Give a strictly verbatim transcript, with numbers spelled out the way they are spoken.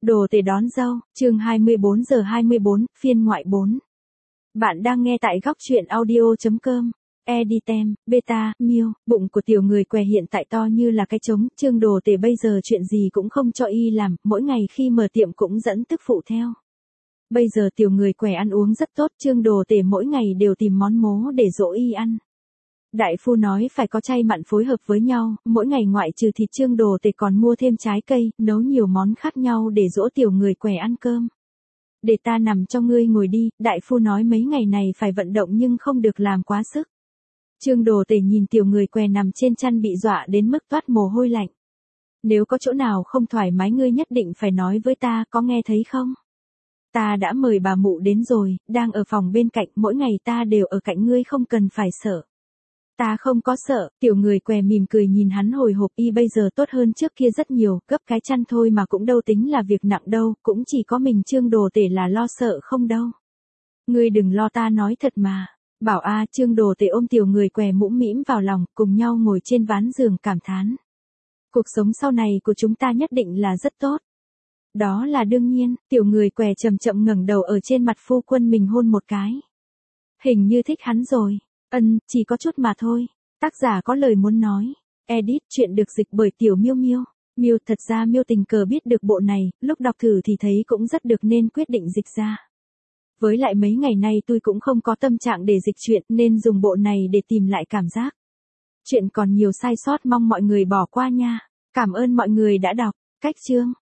Đồ tể đón dâu, chương hai mươi bốn giờ hai mươi bốn, phiên ngoại bốn. Bạn đang nghe tại góc truyện audio.com. Editem, beta, miêu, bụng của tiểu người què hiện tại to như là cái trống, Trương Đồ tể bây giờ chuyện gì cũng không cho y làm, mỗi ngày khi mở tiệm cũng dẫn tức phụ theo. Bây giờ tiểu người què ăn uống rất tốt, Trương Đồ tể mỗi ngày đều tìm món mố để dỗ y ăn. Đại phu nói phải có chay mặn phối hợp với nhau, mỗi ngày ngoại trừ thịt Trương Đồ tể còn mua thêm trái cây, nấu nhiều món khác nhau để dỗ tiểu người què ăn cơm. Để ta nằm cho ngươi ngồi đi, đại phu nói mấy ngày này phải vận động nhưng không được làm quá sức. Trương Đồ tể nhìn tiểu người què nằm trên chăn bị dọa đến mức toát mồ hôi lạnh. Nếu có chỗ nào không thoải mái ngươi nhất định phải nói với ta, có nghe thấy không? Ta đã mời bà mụ đến rồi, đang ở phòng bên cạnh, mỗi ngày ta đều ở cạnh ngươi không cần phải sợ. Ta không có sợ, tiểu người què mỉm cười nhìn hắn hồi hộp, y bây giờ tốt hơn trước kia rất nhiều, gấp cái chăn thôi mà cũng đâu tính là việc nặng đâu, cũng chỉ có mình Trương Đồ tể là lo sợ không đâu. Ngươi đừng lo, ta nói thật mà. Bảo a, Trương Đồ tể ôm tiểu người què mũm mĩm vào lòng, cùng nhau ngồi trên ván giường cảm thán. Cuộc sống sau này của chúng ta nhất định là rất tốt. Đó là đương nhiên, tiểu người què chậm chậm ngẩng đầu ở trên mặt phu quân mình hôn một cái. Hình như thích hắn rồi. Ân, chỉ có chút mà thôi. Tác giả có lời muốn nói. Edit, chuyện được dịch bởi tiểu miêu miêu. Miêu, thật ra miêu tình cờ biết được bộ này, lúc đọc thử thì thấy cũng rất được nên quyết định dịch ra. Với lại mấy ngày nay tôi cũng không có tâm trạng để dịch chuyện nên dùng bộ này để tìm lại cảm giác. Chuyện còn nhiều sai sót, mong mọi người bỏ qua nha. Cảm ơn mọi người đã đọc. Cách chương.